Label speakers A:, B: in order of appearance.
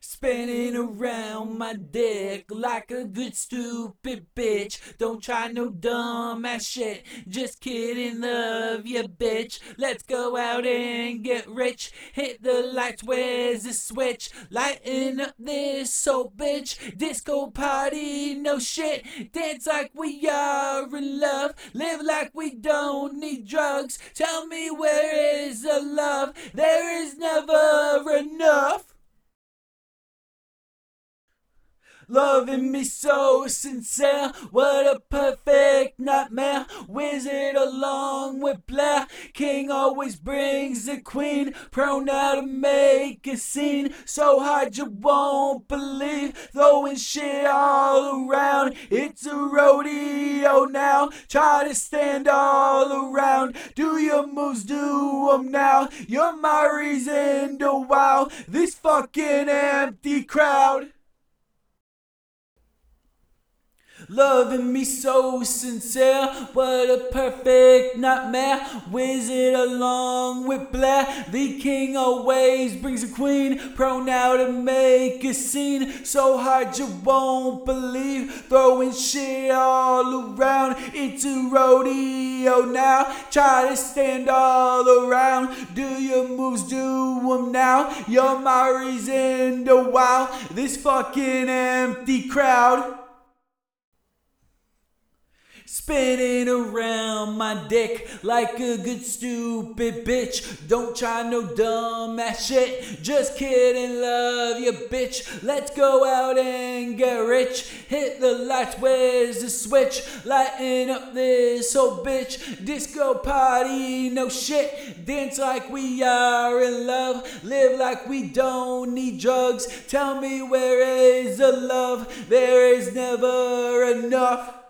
A: Spinning around my dick like a good stupid bitch. Don't try no dumb ass shit. Just kidding, love ya bitch. Let's go out and get rich. Hit the lights, where's the switch? Lighten up this soul bitch. Disco party, no shit. Dance like we are in love. Live like we don't need drugs. Tell me, where is the love? There is never enough. Loving me so sincere, what a perfect nightmare. Wizard along with Blair, king always brings the queen. Prone now to make a scene, so hard you won't believe. Throwing shit all around, it's a rodeo now. Try to stand all around, do your moves, do them now. You're my reason to wow this fucking empty crowd. Loving me so sincere, what a perfect nightmare. Wizard along with Blair, the king always brings a queen. Prone now to make a scene, so hard you won't believe. Throwing shit all around, it's a rodeo now. Try to stand all around, do your moves, do them now. You're my reason to wow this fucking empty crowd. Spinning around my dick like a good stupid bitch. Don't try no dumb ass shit. Just kidding, love ya bitch. Let's go out and get rich. Hit the lights, where's the switch? Lighten up this whole bitch. Disco party, no shit. Dance like we are in love. Live like we don't need drugs. Tell me, where is the love? There is never enough.